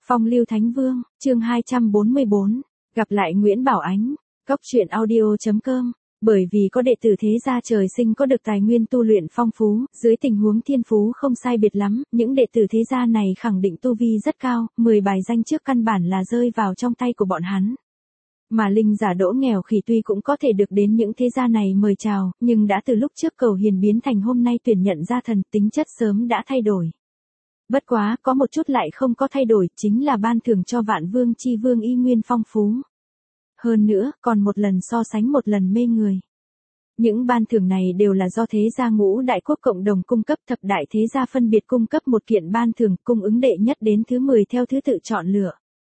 Phong lưu Thánh Vương, chương 244, gặp lại Nguyễn Bảo Ánh, Góc truyện audio.com. Bởi vì có đệ tử thế gia trời sinh có được tài nguyên tu luyện phong phú, dưới tình huống thiên phú không sai biệt lắm, những đệ tử thế gia này khẳng định tu vi rất cao, 10 bài danh trước căn bản là rơi vào trong tay của bọn hắn. Mà linh giả Đỗ Nghèo Khỉ tuy cũng có thể được đến những thế gia này mời chào, nhưng đã từ lúc trước cầu hiền biến thành hôm nay tuyển nhận gia thần, tính chất sớm đã thay đổi. Bất quá, có một chút lại không có thay đổi, chính là ban thưởng cho Vạn Vương Chi Vương y nguyên phong phú. Hơn nữa, còn một lần so sánh một lần mê người. Những ban thưởng này đều là do thế gia ngũ đại quốc cộng đồng cung cấp, thập đại thế gia phân biệt cung cấp một kiện ban thưởng, cung ứng đệ nhất đến thứ 10 theo thứ tự chọn lựa.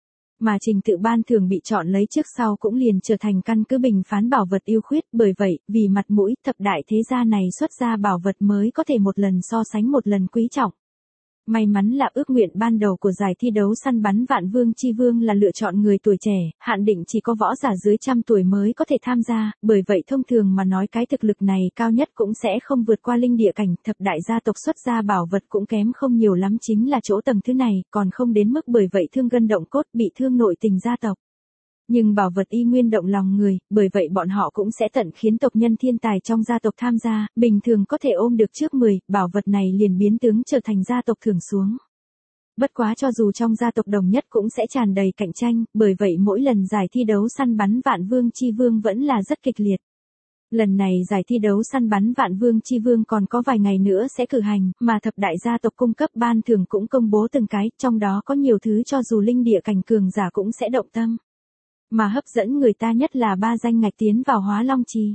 Mà trình tự ban thưởng bị chọn lấy trước sau cũng liền trở thành căn cứ bình phán bảo vật ưu khuyết, bởi vậy, vì mặt mũi, thập đại thế gia này xuất ra bảo vật mới có thể một lần so sánh một lần quý trọng. May mắn là ước nguyện ban đầu của giải thi đấu săn bắn Vạn Vương Chi Vương là lựa chọn người tuổi trẻ, hạn định chỉ có võ giả dưới 100 tuổi mới có thể tham gia, bởi vậy thông thường mà nói cái thực lực này cao nhất cũng sẽ không vượt qua linh địa cảnh, thập đại gia tộc xuất ra bảo vật cũng kém không nhiều lắm, chính là chỗ tầng thứ này, còn không đến mức bởi vậy thương gân động cốt, bị thương nội tình gia tộc. Nhưng bảo vật y nguyên động lòng người, bởi vậy bọn họ cũng sẽ tận khiến tộc nhân thiên tài trong gia tộc tham gia, bình thường có thể ôm được trước 10, bảo vật này liền biến tướng trở thành gia tộc thưởng xuống. Bất quá cho dù trong gia tộc đồng nhất cũng sẽ tràn đầy cạnh tranh, bởi vậy mỗi lần giải thi đấu săn bắn Vạn Vương Chi Vương vẫn là rất kịch liệt. Lần này giải thi đấu săn bắn Vạn Vương Chi Vương còn có vài ngày nữa sẽ cử hành, mà thập đại gia tộc cung cấp ban thưởng cũng công bố từng cái, trong đó có nhiều thứ cho dù linh địa cảnh cường giả cũng sẽ động tâm. Mà hấp dẫn người ta nhất là 3 danh ngạch tiến vào Hóa Long Trì.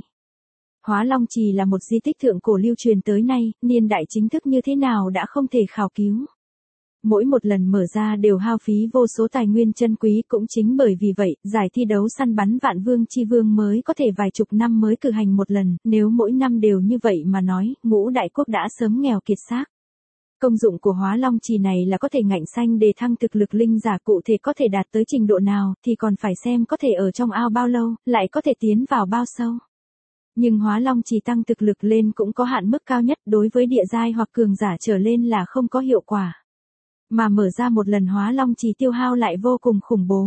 Hóa Long Trì là một di tích thượng cổ lưu truyền tới nay, niên đại chính thức như thế nào đã không thể khảo cứu. Mỗi một lần mở ra đều hao phí vô số tài nguyên chân quý, cũng chính bởi vì vậy, giải thi đấu săn bắn Vạn Vương Chi Vương mới có thể vài chục năm mới cử hành một lần, nếu mỗi năm đều như vậy mà nói, ngũ đại quốc đã sớm nghèo kiệt xác. Công dụng của Hóa Long Trì này là có thể ngạnh xanh đề thăng thực lực linh giả, cụ thể có thể đạt tới trình độ nào thì còn phải xem có thể ở trong ao bao lâu, lại có thể tiến vào bao sâu. Nhưng Hóa Long Trì tăng thực lực lên cũng có hạn mức cao nhất, đối với địa giai hoặc cường giả trở lên là không có hiệu quả. Mà mở ra một lần Hóa Long Trì tiêu hao lại vô cùng khủng bố.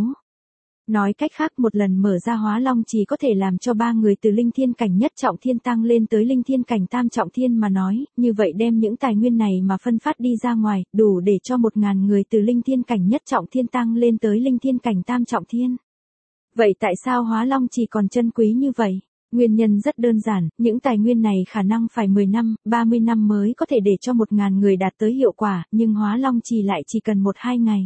Nói cách khác, một lần mở ra Hóa Long Trì có thể làm cho 3 người từ linh thiên cảnh nhất trọng thiên tăng lên tới linh thiên cảnh tam trọng thiên mà nói, như vậy đem những tài nguyên này mà phân phát đi ra ngoài, đủ để cho 1000 người từ linh thiên cảnh nhất trọng thiên tăng lên tới linh thiên cảnh tam trọng thiên. Vậy tại sao Hóa Long Trì còn chân quý như vậy? Nguyên nhân rất đơn giản, những tài nguyên này khả năng phải 10 năm, 30 năm mới có thể để cho 1000 người đạt tới hiệu quả, nhưng Hóa Long Trì lại chỉ cần 1-2 ngày.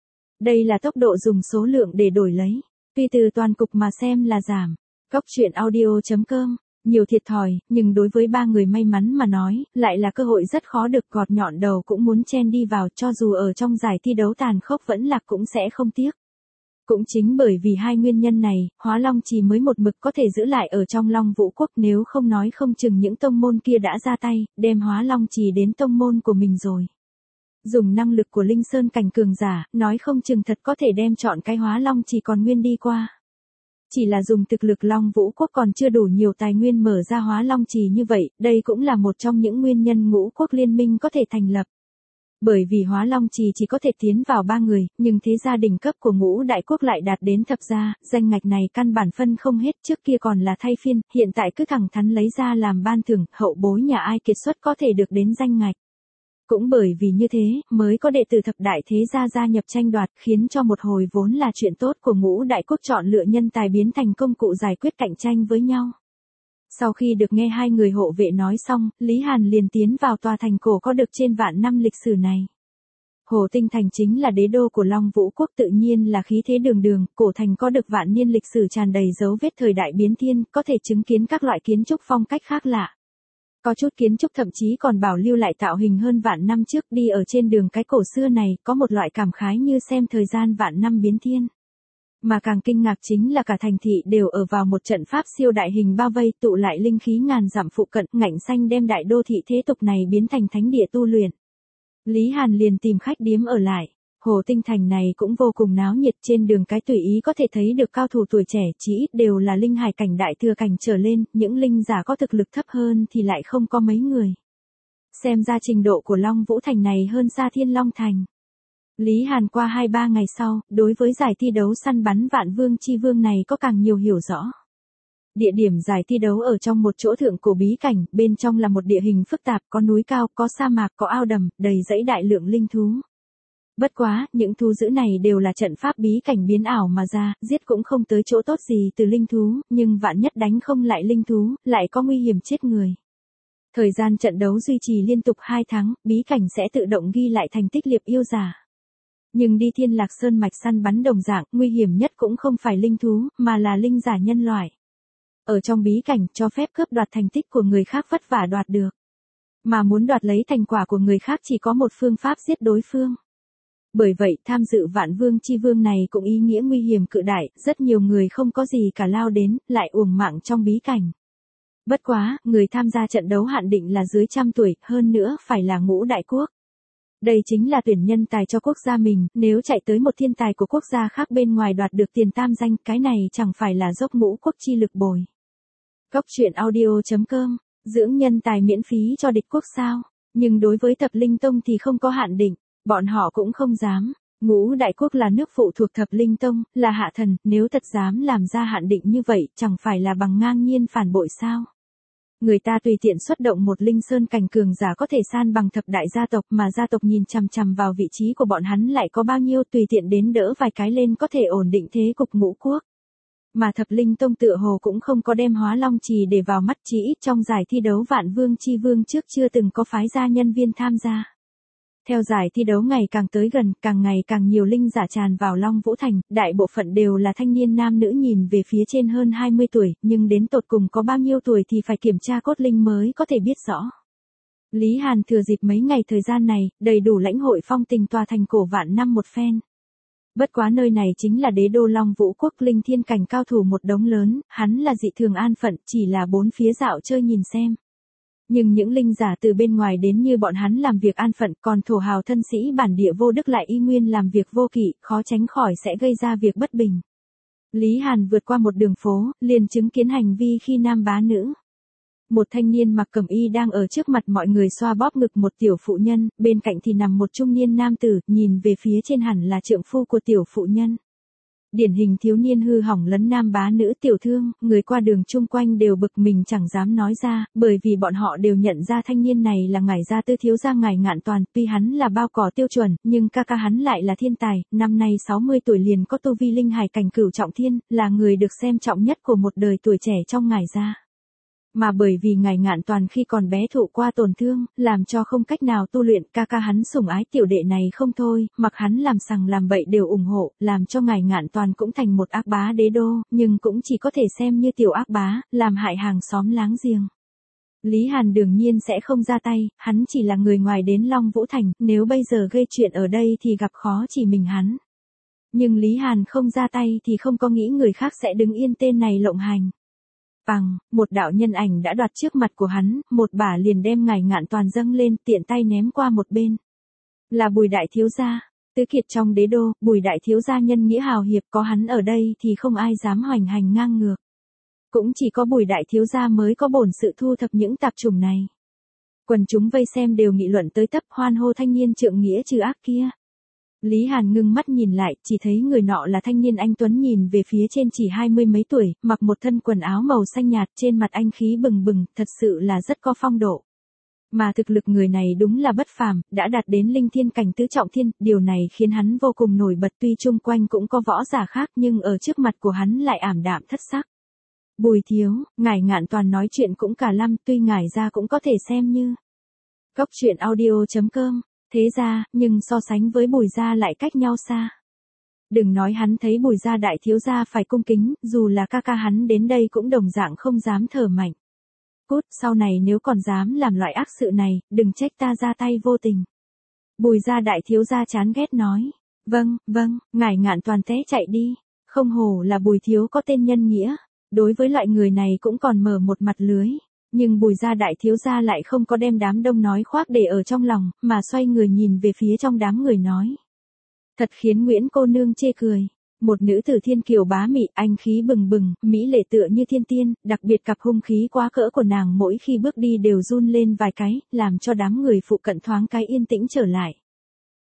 Đây là tốc độ dùng số lượng để đổi lấy. Tuy từ toàn cục mà xem là giảm. Góc truyện audio.com. Nhiều thiệt thòi, nhưng đối với 3 người may mắn mà nói, lại là cơ hội rất khó được, gọt nhọn đầu cũng muốn chen đi vào, cho dù ở trong giải thi đấu tàn khốc vẫn lạc cũng sẽ không tiếc. Cũng chính bởi vì hai nguyên nhân này, Hóa Long Trì mới một mực có thể giữ lại ở trong Long Vũ Quốc, nếu không nói không chừng những tông môn kia đã ra tay, đem Hóa Long Trì đến tông môn của mình rồi. Dùng năng lực của Linh Sơn cảnh cường giả, nói không chừng thật có thể đem chọn cái Hóa Long Trì còn nguyên đi qua. Chỉ là dùng thực lực Long Vũ Quốc còn chưa đủ nhiều tài nguyên mở ra Hóa Long Trì như vậy, đây cũng là một trong những nguyên nhân ngũ quốc liên minh có thể thành lập. Bởi vì Hóa Long Trì chỉ có thể tiến vào 3 người, nhưng thế gia đỉnh cấp của ngũ đại quốc lại đạt đến thập gia, danh ngạch này căn bản phân không hết, trước kia còn là thay phiên, hiện tại cứ thẳng thắn lấy ra làm ban thưởng, hậu bối nhà ai kiệt xuất có thể được đến danh ngạch. Cũng bởi vì như thế, mới có đệ tử thập đại thế gia gia nhập tranh đoạt, khiến cho một hồi vốn là chuyện tốt của ngũ đại quốc chọn lựa nhân tài biến thành công cụ giải quyết cạnh tranh với nhau. Sau khi được nghe hai người hộ vệ nói xong, Lý Hàn liền tiến vào tòa thành cổ có được trên vạn năm lịch sử này. Hồ Tinh Thành chính là đế đô của Long Vũ Quốc, tự nhiên là khí thế đường đường, cổ thành có được vạn niên lịch sử tràn đầy dấu vết thời đại biến thiên, có thể chứng kiến các loại kiến trúc phong cách khác lạ. Có chút kiến trúc thậm chí còn bảo lưu lại tạo hình hơn vạn năm trước, đi ở trên đường cái cổ xưa này, có một loại cảm khái như xem thời gian vạn năm biến thiên. Mà càng kinh ngạc chính là cả thành thị đều ở vào một trận pháp siêu đại hình bao vây, tụ lại linh khí ngàn dặm phụ cận, ngạnh xanh đem đại đô thị thế tục này biến thành thánh địa tu luyện. Lý Hàn liền tìm khách điếm ở lại. Hồ Tinh Thành này cũng vô cùng náo nhiệt, trên đường cái tùy ý có thể thấy được cao thủ tuổi trẻ, chỉ ít đều là linh hải cảnh đại thừa cảnh trở lên, những linh giả có thực lực thấp hơn thì lại không có mấy người. Xem ra trình độ của Long Vũ Thành này hơn xa Thiên Long Thành. Lý Hàn qua 2-3 ngày sau, đối với giải thi đấu săn bắn Vạn Vương Chi Vương này có càng nhiều hiểu rõ. Địa điểm giải thi đấu ở trong một chỗ thượng cổ bí cảnh, bên trong là một địa hình phức tạp, có núi cao, có sa mạc, có ao đầm, đầy dẫy đại lượng linh thú. Bất quá, những thú dữ này đều là trận pháp bí cảnh biến ảo mà ra, giết cũng không tới chỗ tốt gì từ linh thú, nhưng vạn nhất đánh không lại linh thú, lại có nguy hiểm chết người. Thời gian trận đấu duy trì liên tục 2 tháng, bí cảnh sẽ tự động ghi lại thành tích liệp yêu giả. Nhưng đi Thiên Lạc Sơn mạch săn bắn đồng dạng, nguy hiểm nhất cũng không phải linh thú, mà là linh giả nhân loại. Ở trong bí cảnh, cho phép cướp đoạt thành tích của người khác vất vả đoạt được. Mà muốn đoạt lấy thành quả của người khác chỉ có một phương pháp giết đối phương. Bởi vậy, tham dự Vạn Vương Chi Vương này cũng ý nghĩa nguy hiểm cự đại, rất nhiều người không có gì cả lao đến, lại uổng mạng trong bí cảnh. Bất quá, người tham gia trận đấu hạn định là dưới 100 tuổi, hơn nữa phải là ngũ đại quốc. Đây chính là tuyển nhân tài cho quốc gia mình, nếu chạy tới một thiên tài của quốc gia khác bên ngoài đoạt được tiền tam danh, cái này chẳng phải là dốc ngũ quốc chi lực bồi. Góc truyện audio.com, dưỡng nhân tài miễn phí cho địch quốc sao, nhưng đối với Thập Linh Tông thì không có hạn định, bọn họ cũng không dám. Ngũ đại quốc là nước phụ thuộc Thập Linh Tông, là hạ thần, nếu thật dám làm ra hạn định như vậy, chẳng phải là bằng ngang nhiên phản bội sao. Người ta tùy tiện xuất động một linh sơn cảnh cường giả có thể san bằng thập đại gia tộc, mà gia tộc nhìn chằm chằm vào vị trí của bọn hắn lại có bao nhiêu, tùy tiện đến đỡ vài cái lên có thể ổn định thế cục ngũ quốc. Mà Thập Linh Tông tựa hồ cũng không có đem Hóa Long Trì để vào mắt, chỉ ít trong giải thi đấu Vạn Vương Chi Vương trước chưa từng có phái gia nhân viên tham gia. Theo giải thi đấu ngày càng tới gần, càng ngày càng nhiều linh giả tràn vào Long Vũ Thành, đại bộ phận đều là thanh niên nam nữ nhìn về phía trên hơn 20 tuổi, nhưng đến tột cùng có bao nhiêu tuổi thì phải kiểm tra cốt linh mới có thể biết rõ. Lý Hàn thừa dịp mấy ngày thời gian này, đầy đủ lãnh hội phong tình tòa thành cổ vạn năm một phen. Bất quá nơi này chính là đế đô Long Vũ Quốc, linh thiên cảnh cao thủ một đống lớn, hắn là dị thường an phận, chỉ là bốn phía dạo chơi nhìn xem. Nhưng những linh giả từ bên ngoài đến như bọn hắn làm việc an phận, còn thổ hào thân sĩ bản địa vô đức lại y nguyên làm việc vô kỷ, khó tránh khỏi sẽ gây ra việc bất bình. Lý Hàn vượt qua một đường phố, liền chứng kiến hành vi khi nam bá nữ. Một thanh niên mặc cẩm y đang ở trước mặt mọi người xoa bóp ngực một tiểu phụ nhân, bên cạnh thì nằm một trung niên nam tử, nhìn về phía trên hẳn là trượng phu của tiểu phụ nhân. Điển hình thiếu niên hư hỏng lấn nam bá nữ tiểu thương, người qua đường chung quanh đều bực mình chẳng dám nói ra, bởi vì bọn họ đều nhận ra thanh niên này là Ngải gia tư thiếu gia Ngải Ngạn Toàn, tuy hắn là bao cỏ tiêu chuẩn, nhưng ca ca hắn lại là thiên tài, năm nay 60 tuổi liền có tu vi linh hải cảnh cửu trọng thiên, là người được xem trọng nhất của một đời tuổi trẻ trong Ngải gia. Mà bởi vì Ngải Ngạn Toàn khi còn bé thụ qua tổn thương, làm cho không cách nào tu luyện, ca ca hắn sủng ái tiểu đệ này không thôi, mặc hắn làm sằng làm bậy đều ủng hộ, làm cho Ngải Ngạn Toàn cũng thành một ác bá đế đô, nhưng cũng chỉ có thể xem như tiểu ác bá, làm hại hàng xóm láng giềng. Lý Hàn đương nhiên sẽ không ra tay, hắn chỉ là người ngoài đến Long Vũ Thành, nếu bây giờ gây chuyện ở đây thì gặp khó chỉ mình hắn. Nhưng Lý Hàn không ra tay thì không có nghĩ người khác sẽ đứng yên tên này lộng hành. Bằng, một đạo nhân ảnh đã đoạt trước mặt của hắn, một bả liền đem Ngải Ngạn Toàn dâng lên, tiện tay ném qua một bên. Là Bùi đại thiếu gia, tứ kiệt trong đế đô, Bùi đại thiếu gia nhân nghĩa hào hiệp, có hắn ở đây thì không ai dám hoành hành ngang ngược. Cũng chỉ có Bùi đại thiếu gia mới có bổn sự thu thập những tạp chủng này. Quần chúng vây xem đều nghị luận tới tấp, hoan hô thanh niên trượng nghĩa trừ ác kia. Lý Hàn ngưng mắt nhìn lại, chỉ thấy người nọ là thanh niên anh tuấn, nhìn về phía trên chỉ 20 mấy tuổi, mặc một thân quần áo màu xanh nhạt, trên mặt anh khí bừng bừng, thật sự là rất có phong độ. Mà thực lực người này đúng là bất phàm, đã đạt đến linh thiên cảnh tứ trọng thiên, điều này khiến hắn vô cùng nổi bật, tuy chung quanh cũng có võ giả khác nhưng ở trước mặt của hắn lại ảm đạm thất sắc. Bùi thiếu, Ngải Ngạn Toàn nói chuyện cũng cả lăm, tuy Ngải gia cũng có thể xem như. Góc truyện audio.com. Thế ra, nhưng so sánh với Bùi gia lại cách nhau xa. Đừng nói hắn thấy Bùi gia đại thiếu gia phải cung kính, dù là ca ca hắn đến đây cũng đồng dạng không dám thở mạnh. Cút, sau này nếu còn dám làm loại ác sự này, đừng trách ta ra tay vô tình. Bùi gia đại thiếu gia chán ghét nói. Vâng, Ngải Ngạn Toàn té chạy đi. Không hổ là Bùi thiếu có tên nhân nghĩa. Đối với loại người này cũng còn mở một mặt lưới. Nhưng Bùi gia đại thiếu gia lại không có đem đám đông nói khoác để ở trong lòng, mà xoay người nhìn về phía trong đám người nói. Thật khiến Nguyễn cô nương chê cười. Một nữ tử thiên kiều bá mị, anh khí bừng bừng, mỹ lệ tựa như thiên tiên, đặc biệt cặp hung khí quá cỡ của nàng mỗi khi bước đi đều run lên vài cái, làm cho đám người phụ cận thoáng cái yên tĩnh trở lại.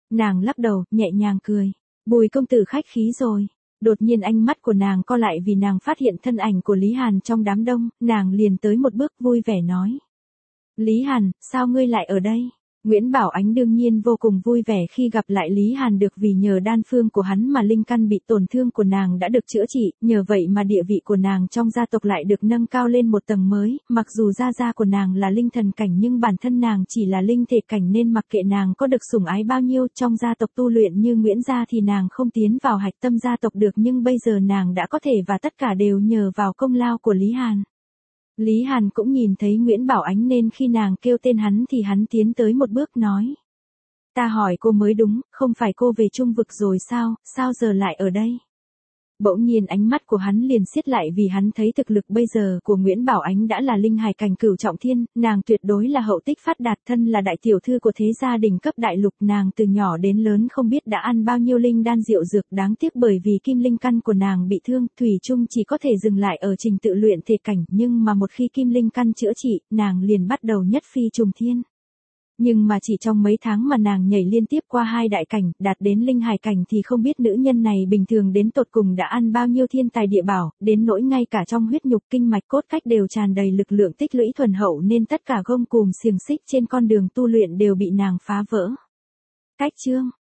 Nàng lắc đầu, nhẹ nhàng cười. Bùi công tử khách khí rồi. Đột nhiên ánh mắt của nàng co lại vì nàng phát hiện thân ảnh của Lý Hàn trong đám đông, nàng liền tới một bước vui vẻ nói. Lý Hàn, sao ngươi lại ở đây? Nguyễn Bảo Ánh đương nhiên vô cùng vui vẻ khi gặp lại Lý Hàn được vì nhờ đan phương của hắn mà linh căn bị tổn thương của nàng đã được chữa trị, nhờ vậy mà địa vị của nàng trong gia tộc lại được nâng cao lên một tầng mới, mặc dù gia của nàng là linh thần cảnh nhưng bản thân nàng chỉ là linh thể cảnh nên mặc kệ nàng có được sủng ái bao nhiêu trong gia tộc tu luyện như Nguyễn gia thì nàng không tiến vào hạch tâm gia tộc được nhưng bây giờ nàng đã có thể và tất cả đều nhờ vào công lao của Lý Hàn. Lý Hàn cũng nhìn thấy Nguyễn Bảo Ánh nên khi nàng kêu tên hắn thì hắn tiến tới một bước nói. Ta hỏi cô mới đúng, không phải cô về Trung Vực rồi sao giờ lại ở đây? Bỗng nhiên ánh mắt của hắn liền siết lại vì hắn thấy thực lực bây giờ của Nguyễn Bảo Ánh đã là linh hài cảnh cửu trọng thiên, nàng tuyệt đối là hậu tích phát đạt thân là đại tiểu thư của thế gia đình cấp đại lục nàng từ nhỏ đến lớn không biết đã ăn bao nhiêu linh đan rượu dược đáng tiếc bởi vì kim linh căn của nàng bị thương, thủy chung chỉ có thể dừng lại ở trình tự luyện thể cảnh nhưng mà một khi kim linh căn chữa trị, nàng liền bắt đầu nhất phi trùng thiên. Nhưng mà chỉ trong mấy tháng mà nàng nhảy liên tiếp qua 2 đại cảnh, đạt đến linh hài cảnh thì không biết nữ nhân này bình thường đến tột cùng đã ăn bao nhiêu thiên tài địa bảo, đến nỗi ngay cả trong huyết nhục kinh mạch cốt cách đều tràn đầy lực lượng tích lũy thuần hậu nên tất cả gông cùm xiềng xích trên con đường tu luyện đều bị nàng phá vỡ. Cách chương